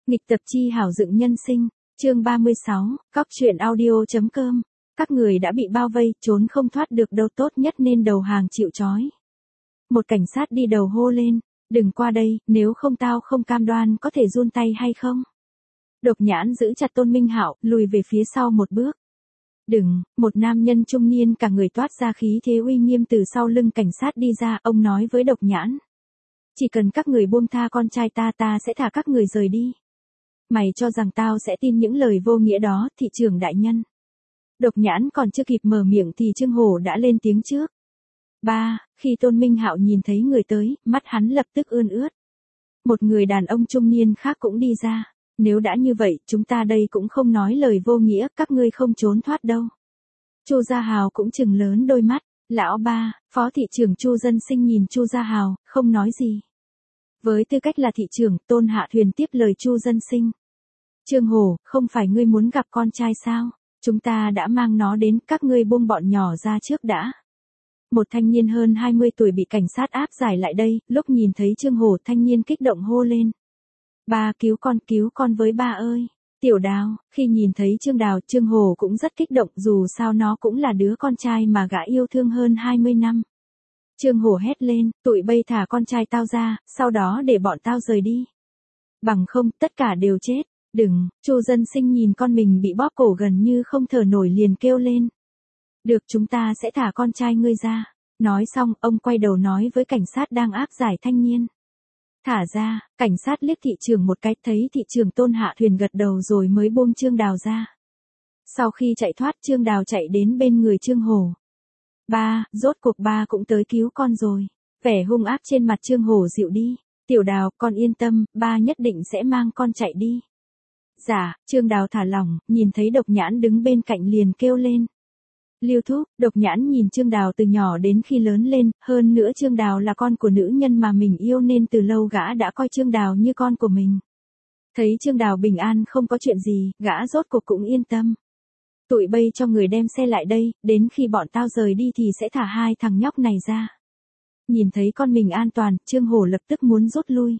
Nghịch tập chi hảo dựng nhân sinh, chương 36, cóc truyện audio.com. Các người đã bị bao vây, trốn không thoát được đâu, tốt nhất nên đầu hàng chịu trói. Một cảnh sát đi đầu hô lên, đừng qua đây, nếu không tao không cam đoan có thể giun tay hay không. Độc Nhãn giữ chặt Tôn Minh Hạo, lùi về phía sau một bước. Đừng, một nam nhân trung niên cả người toát ra khí thế uy nghiêm từ sau lưng cảnh sát đi ra, ông nói với Độc Nhãn. Chỉ cần các người buông tha con trai ta sẽ thả các người rời đi. Mày cho rằng tao sẽ tin những lời vô nghĩa đó, thị trưởng đại nhân. Độc Nhãn còn chưa kịp mở miệng thì Trương Hổ đã lên tiếng trước. Khi Tôn Minh Hạo nhìn thấy người tới, mắt hắn lập tức ươn ướt. Một người đàn ông trung niên khác cũng đi ra. Nếu đã như vậy, chúng ta đây cũng không nói lời vô nghĩa, các ngươi không trốn thoát đâu. Chu Gia Hào cũng trừng lớn đôi mắt. Lão ba, phó thị trưởng Chu Dân Sinh nhìn Chu Gia Hào, không nói gì. Với tư cách là thị trưởng, Tôn Hạ Thuyền tiếp lời Chu Dân Sinh. Trương Hổ, không phải ngươi muốn gặp con trai sao? Chúng ta đã mang nó đến, các ngươi buông bọn nhỏ ra trước đã. Một thanh niên hơn 20 tuổi bị cảnh sát áp giải lại đây, lúc nhìn thấy Trương Hổ thanh niên kích động hô lên. Ba cứu con với ba ơi. Tiểu Đào, khi nhìn thấy Trương Đào, Trương Hổ cũng rất kích động, dù sao nó cũng là đứa con trai mà gã yêu thương hơn 20 năm. Trương Hổ hét lên, tụi bây thả con trai tao ra, sau đó để bọn tao rời đi. Bằng không, tất cả đều chết. Đừng, Chu Dân Sinh nhìn con mình bị bóp cổ gần như không thở nổi liền kêu lên. Được, chúng ta sẽ thả con trai ngươi ra. Nói xong, ông quay đầu nói với cảnh sát đang áp giải thanh niên. Thả ra, cảnh sát liếc thị trưởng một cái, thấy thị trưởng Tôn Hạ Thuyền gật đầu rồi mới buông Trương Đào ra. Sau khi chạy thoát, Trương Đào chạy đến bên người Trương Hổ. Rốt cuộc ba cũng tới cứu con rồi. Vẻ hung ác trên mặt Trương Hổ dịu đi. Tiểu Đào, con yên tâm, ba nhất định sẽ mang con chạy đi. Dạ, Trương Đào thả lỏng, nhìn thấy Độc Nhãn đứng bên cạnh liền kêu lên. Lưu thúc, Độc Nhãn nhìn Trương Đào từ nhỏ đến khi lớn lên, hơn nữa Trương Đào là con của nữ nhân mà mình yêu nên từ lâu gã đã coi Trương Đào như con của mình. Thấy Trương Đào bình an không có chuyện gì, gã rốt cuộc cũng yên tâm. Tụi bây cho người đem xe lại đây, đến khi bọn tao rời đi thì sẽ thả hai thằng nhóc này ra. Nhìn thấy con mình an toàn, Trương Hổ lập tức muốn rút lui.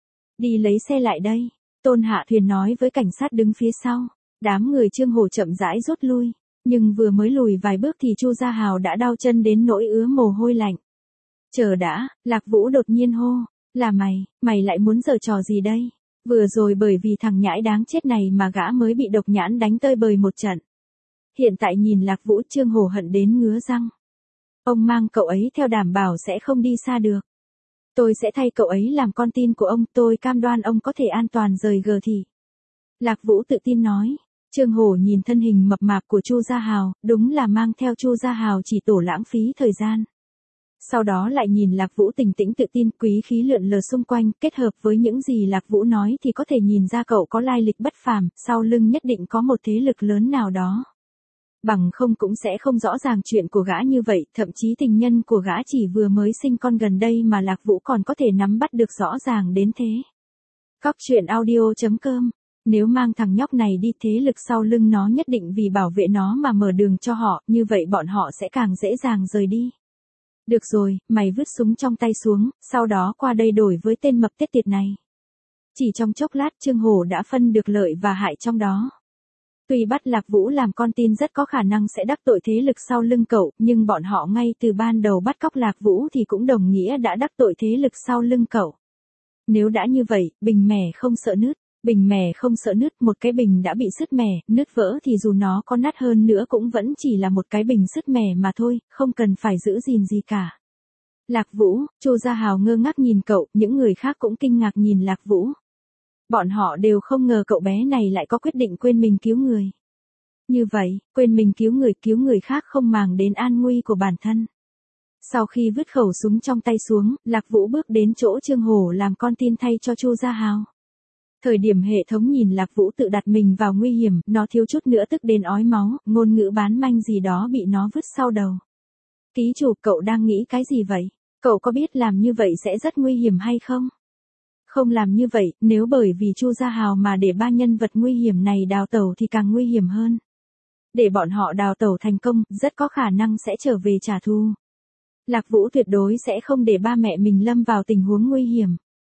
Đi lấy xe lại đây, Tôn Hạ Thuyền nói với cảnh sát đứng phía sau. Đám người Trương Hổ chậm rãi rút lui. Nhưng vừa mới lùi vài bước thì Chu Gia Hào đã đau chân đến nỗi ứa mồ hôi lạnh. Chờ đã, Lạc Vũ đột nhiên hô. Là mày lại muốn giở trò gì đây? Vừa rồi bởi vì thằng nhãi đáng chết này mà gã mới bị Độc Nhãn đánh tơi bời một trận. Hiện tại nhìn Lạc Vũ, Trương Hổ hận đến ngứa răng. Ông mang cậu ấy theo đảm bảo sẽ không đi xa được. Tôi sẽ thay cậu ấy làm con tin của ông, tôi cam đoan ông có thể an toàn rời gờ thị. Lạc Vũ tự tin nói. Trương Hổ nhìn thân hình mập mạp của Chu Gia Hào, đúng là mang theo Chu Gia Hào chỉ tổ lãng phí thời gian. Sau đó lại nhìn Lạc Vũ bình tĩnh tự tin, quý khí lượn lờ xung quanh, kết hợp với những gì Lạc Vũ nói thì có thể nhìn ra cậu có lai lịch bất phàm, sau lưng nhất định có một thế lực lớn nào đó. Bằng không cũng sẽ không rõ ràng chuyện của gã như vậy, thậm chí tình nhân của gã chỉ vừa mới sinh con gần đây mà Lạc Vũ còn có thể nắm bắt được rõ ràng đến thế. Cóc truyện audio.com. Nếu mang thằng nhóc này đi, thế lực sau lưng nó nhất định vì bảo vệ nó mà mở đường cho họ, như vậy bọn họ sẽ càng dễ dàng rời đi. Được rồi, mày vứt súng trong tay xuống, sau đó qua đây đổi với tên mập tết tiệt này. Chỉ trong chốc lát Trương Hổ đã phân được lợi và hại trong đó. Tuy bắt Lạc Vũ làm con tin rất có khả năng sẽ đắc tội thế lực sau lưng cậu, nhưng bọn họ ngay từ ban đầu bắt cóc Lạc Vũ thì cũng đồng nghĩa đã đắc tội thế lực sau lưng cậu. Nếu đã như vậy, bình mẻ không sợ nứt. Bình mẻ không sợ nứt, một cái bình đã bị sứt mẻ, nứt vỡ thì dù nó có nát hơn nữa cũng vẫn chỉ là một cái bình sứt mẻ mà thôi, không cần phải giữ gìn gì cả. Lạc Vũ, Chu Gia Hào ngơ ngác nhìn cậu, những người khác cũng kinh ngạc nhìn Lạc Vũ. Bọn họ đều không ngờ cậu bé này lại có quyết định quên mình cứu người. Như vậy, quên mình cứu người khác không màng đến an nguy của bản thân. Sau khi vứt khẩu súng trong tay xuống, Lạc Vũ bước đến chỗ Trương Hổ làm con tin thay cho Chu Gia Hào. Thời điểm hệ thống nhìn Lạc Vũ tự đặt mình vào nguy hiểm, nó thiếu chút nữa tức đến ói máu, ngôn ngữ bán manh gì đó bị nó vứt sau đầu. Ký chủ, cậu đang nghĩ cái gì vậy? Cậu có biết làm như vậy sẽ rất nguy hiểm hay không? Không làm như vậy, nếu bởi vì Chu Gia Hào mà để ba nhân vật nguy hiểm này đào tẩu thì càng nguy hiểm hơn. Để bọn họ đào tẩu thành công, rất có khả năng sẽ trở về trả thù. Lạc Vũ tuyệt đối sẽ không để ba mẹ mình lâm vào tình huống nguy hiểm.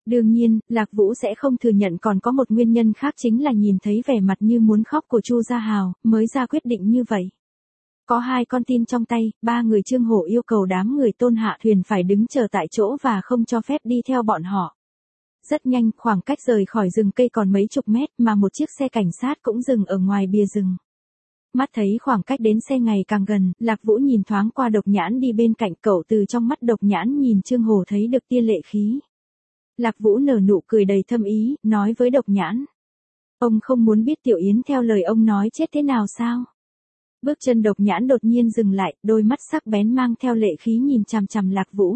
Đương nhiên, Lạc Vũ sẽ không thừa nhận còn có một nguyên nhân khác chính là nhìn thấy vẻ mặt như muốn khóc của Chu Gia Hào, mới ra quyết định như vậy. Có 2 con tin trong tay, 3 người Trương Hổ yêu cầu đám người Tôn Hạ Thuyền phải đứng chờ tại chỗ và không cho phép đi theo bọn họ. Rất nhanh, khoảng cách rời khỏi rừng cây còn mấy chục mét mà một chiếc xe cảnh sát cũng dừng ở ngoài bìa rừng. Mắt thấy khoảng cách đến xe ngày càng gần, Lạc Vũ nhìn thoáng qua Độc Nhãn đi bên cạnh cậu, từ trong mắt Độc Nhãn nhìn Trương Hổ thấy được tia lệ khí. Lạc Vũ nở nụ cười đầy thâm ý, nói với Độc Nhãn. Ông không muốn biết Tiểu Yến theo lời ông nói chết thế nào sao? Bước chân Độc Nhãn đột nhiên dừng lại, đôi mắt sắc bén mang theo lệ khí nhìn chằm chằm Lạc Vũ.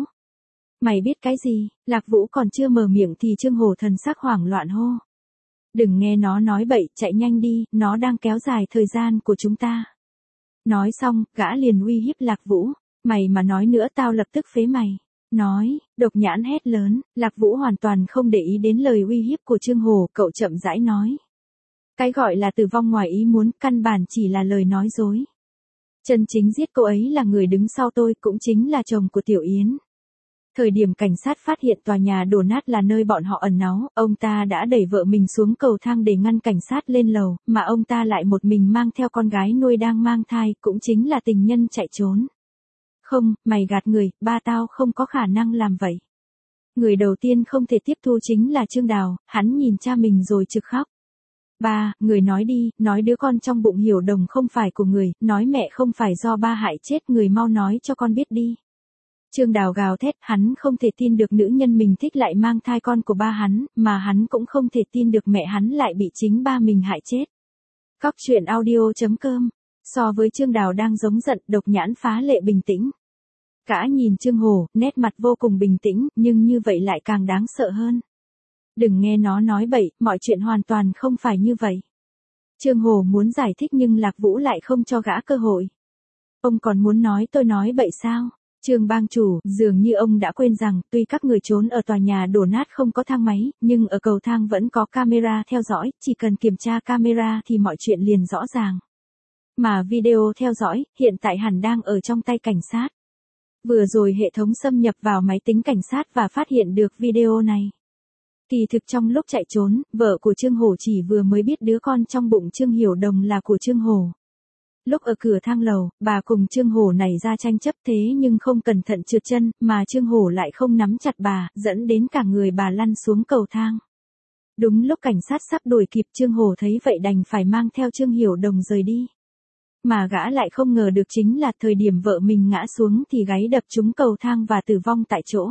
Mày biết cái gì? Lạc Vũ còn chưa mở miệng thì Trương Hổ thần sắc hoảng loạn hô. Đừng nghe nó nói bậy, chạy nhanh đi, nó đang kéo dài thời gian của chúng ta. Nói xong, gã liền uy hiếp Lạc Vũ. Mày mà nói nữa tao lập tức phế mày. Nói, Độc Nhãn hét lớn, Lạc Vũ hoàn toàn không để ý đến lời uy hiếp của Trương Hổ, cậu chậm rãi nói. Cái gọi là tử vong ngoài ý muốn, căn bản chỉ là lời nói dối. Chân chính giết cô ấy là người đứng sau tôi, cũng chính là chồng của Tiểu Yến. Thời điểm cảnh sát phát hiện tòa nhà đổ nát là nơi bọn họ ẩn náu, ông ta đã đẩy vợ mình xuống cầu thang để ngăn cảnh sát lên lầu, mà ông ta lại một mình mang theo con gái nuôi đang mang thai, cũng chính là tình nhân chạy trốn. Không, mày gạt người, ba tao không có khả năng làm vậy. Người đầu tiên không thể tiếp thu chính là Trương Đào, hắn nhìn cha mình rồi trực khóc. Ba, người nói đi, nói đứa con trong bụng Hiểu Đồng không phải của người, nói mẹ không phải do ba hại chết, người mau nói cho con biết đi. Trương Đào gào thét, hắn không thể tin được nữ nhân mình thích lại mang thai con của ba hắn, mà hắn cũng không thể tin được mẹ hắn lại bị chính ba mình hại chết. Cóc truyện audio.com. So với Trương Đào đang giống giận, Độc Nhãn phá lệ bình tĩnh. Gã nhìn Trương Hổ, nét mặt vô cùng bình tĩnh, nhưng như vậy lại càng đáng sợ hơn. Đừng nghe nó nói bậy, mọi chuyện hoàn toàn không phải như vậy. Trương Hổ muốn giải thích nhưng Lạc Vũ lại không cho gã cơ hội. Ông còn muốn nói tôi nói bậy sao? Trương bang chủ, dường như ông đã quên rằng, tuy các người trốn ở tòa nhà đổ nát không có thang máy, nhưng ở cầu thang vẫn có camera theo dõi, chỉ cần kiểm tra camera thì mọi chuyện liền rõ ràng. Mà video theo dõi, hiện tại hẳn đang ở trong tay cảnh sát. Vừa rồi hệ thống xâm nhập vào máy tính cảnh sát và phát hiện được video này. Kỳ thực trong lúc chạy trốn, vợ của Trương Hổ chỉ vừa mới biết đứa con trong bụng Trương Hiểu Đồng là của Trương Hổ. Lúc ở cửa thang lầu, bà cùng Trương Hổ nảy ra tranh chấp thế nhưng không cẩn thận trượt chân, mà Trương Hổ lại không nắm chặt bà, dẫn đến cả người bà lăn xuống cầu thang. Đúng lúc cảnh sát sắp đuổi kịp, Trương Hổ thấy vậy đành phải mang theo Trương Hiểu Đồng rời đi. Mà gã lại không ngờ được chính là thời điểm vợ mình ngã xuống thì gáy đập trúng cầu thang và tử vong tại chỗ.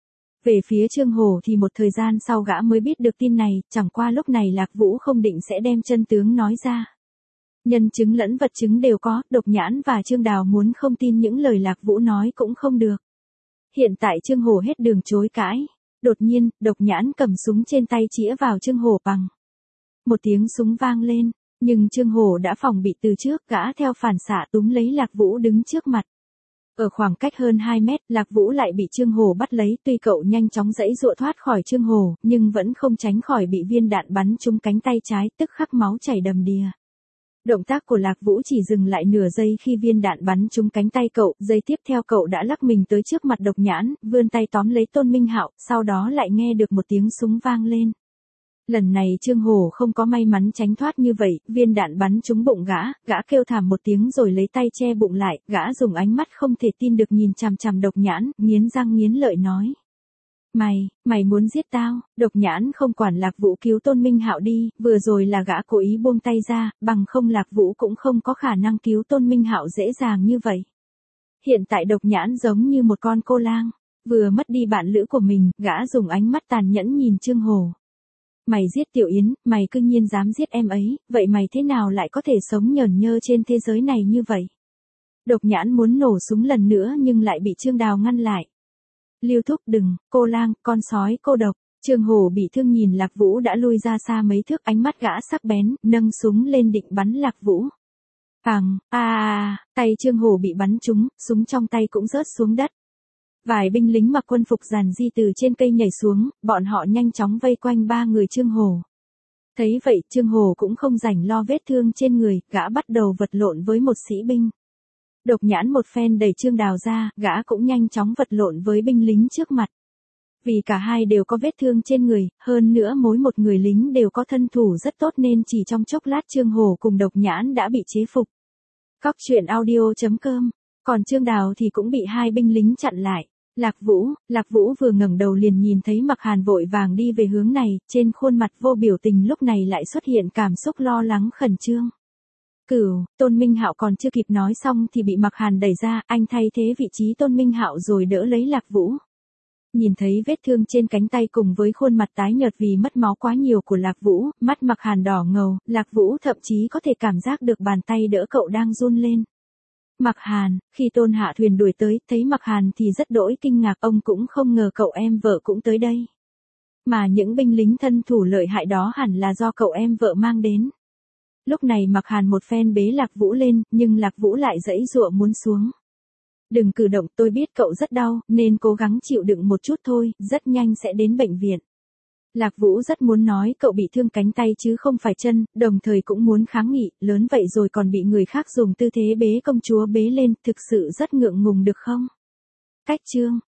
Về phía Trương Hổ thì một thời gian sau gã mới biết được tin này, chẳng qua lúc này Lạc Vũ không định sẽ đem chân tướng nói ra. Nhân chứng lẫn vật chứng đều có, Độc Nhãn và Trương Đào muốn không tin những lời Lạc Vũ nói cũng không được. Hiện tại Trương Hổ hết đường chối cãi. Đột nhiên, Độc Nhãn cầm súng trên tay chĩa vào Trương Hổ bằng. Một tiếng súng vang lên, nhưng Trương Hổ đã phòng bị từ trước, gã theo phản xạ túm lấy Lạc Vũ đứng trước mặt. Ở khoảng cách hơn 2 mét, Lạc Vũ lại bị Trương Hổ bắt lấy, tuy cậu nhanh chóng giãy giụa thoát khỏi Trương Hổ, nhưng vẫn không tránh khỏi bị viên đạn bắn trúng cánh tay trái, tức khắc máu chảy đầm đìa. Động tác của Lạc Vũ chỉ dừng lại nửa giây khi viên đạn bắn trúng cánh tay cậu, giây tiếp theo cậu đã lắc mình tới trước mặt Độc Nhãn, vươn tay tóm lấy Tôn Minh Hạo, sau đó lại nghe được một tiếng súng vang lên. Lần này Trương Hổ không có may mắn tránh thoát như vậy, viên đạn bắn trúng bụng gã kêu thảm một tiếng rồi lấy tay che bụng lại, gã dùng ánh mắt không thể tin được nhìn chằm chằm Độc Nhãn, nghiến răng nghiến lợi nói. Mày muốn giết tao? Độc Nhãn không quản Lạc Vũ cứu Tôn Minh Hạo đi, vừa rồi là gã cố ý buông tay ra, bằng không Lạc Vũ cũng không có khả năng cứu Tôn Minh Hạo dễ dàng như vậy. Hiện tại Độc Nhãn giống như một con cô lang, vừa mất đi bạn lữ của mình, gã dùng ánh mắt tàn nhẫn nhìn Trương Hổ. Mày giết Tiểu Yến, mày cư nhiên dám giết em ấy, vậy mày thế nào lại có thể sống nhởn nhơ trên thế giới này như vậy? Độc Nhãn muốn nổ súng lần nữa nhưng lại bị Trương Đào ngăn lại. Lưu Thúc đừng, cô lang, con sói cô độc. Trương Hổ bị thương nhìn Lạc Vũ đã lui ra xa mấy thước, ánh mắt gã sắc bén, nâng súng lên định bắn Lạc Vũ. Tay Trương Hổ bị bắn trúng, súng trong tay cũng rớt xuống đất. Vài binh lính mặc quân phục giản di từ trên cây nhảy xuống, bọn họ nhanh chóng vây quanh 3 người Trương Hổ. Thấy vậy, Trương Hổ cũng không rảnh lo vết thương trên người, gã bắt đầu vật lộn với một sĩ binh. Độc Nhãn một phen đẩy Trương Đào ra, gã cũng nhanh chóng vật lộn với binh lính trước mặt. Vì cả hai đều có vết thương trên người, hơn nữa mỗi một người lính đều có thân thủ rất tốt nên chỉ trong chốc lát Trương Hổ cùng Độc Nhãn đã bị chế phục. Cóc truyện audio.com. Còn Trương Đào thì cũng bị hai binh lính chặn lại. Lạc Vũ vừa ngẩng đầu liền nhìn thấy Mặc Hàn vội vàng đi về hướng này, trên khuôn mặt vô biểu tình lúc này lại xuất hiện cảm xúc lo lắng khẩn trương. Tôn Minh Hạo còn chưa kịp nói xong thì bị Mặc Hàn đẩy ra, anh thay thế vị trí Tôn Minh Hạo rồi đỡ lấy Lạc Vũ. Nhìn thấy vết thương trên cánh tay cùng với khuôn mặt tái nhợt vì mất máu quá nhiều của Lạc Vũ, mắt Mặc Hàn đỏ ngầu, Lạc Vũ thậm chí có thể cảm giác được bàn tay đỡ cậu đang run lên. Mặc Hàn, khi Tôn Hạ Thuyền đuổi tới, thấy Mặc Hàn thì rất đỗi kinh ngạc, ông cũng không ngờ cậu em vợ cũng tới đây. Mà những binh lính thân thủ lợi hại đó hẳn là do cậu em vợ mang đến. Lúc này Mặc Hàn một phen bế Lạc Vũ lên, nhưng Lạc Vũ lại giãy giụa muốn xuống. Đừng cử động, tôi biết cậu rất đau, nên cố gắng chịu đựng một chút thôi, rất nhanh sẽ đến bệnh viện. Lạc Vũ rất muốn nói cậu bị thương cánh tay chứ không phải chân, đồng thời cũng muốn kháng nghị, lớn vậy rồi còn bị người khác dùng tư thế bế công chúa bế lên, thực sự rất ngượng ngùng được không? Cách chương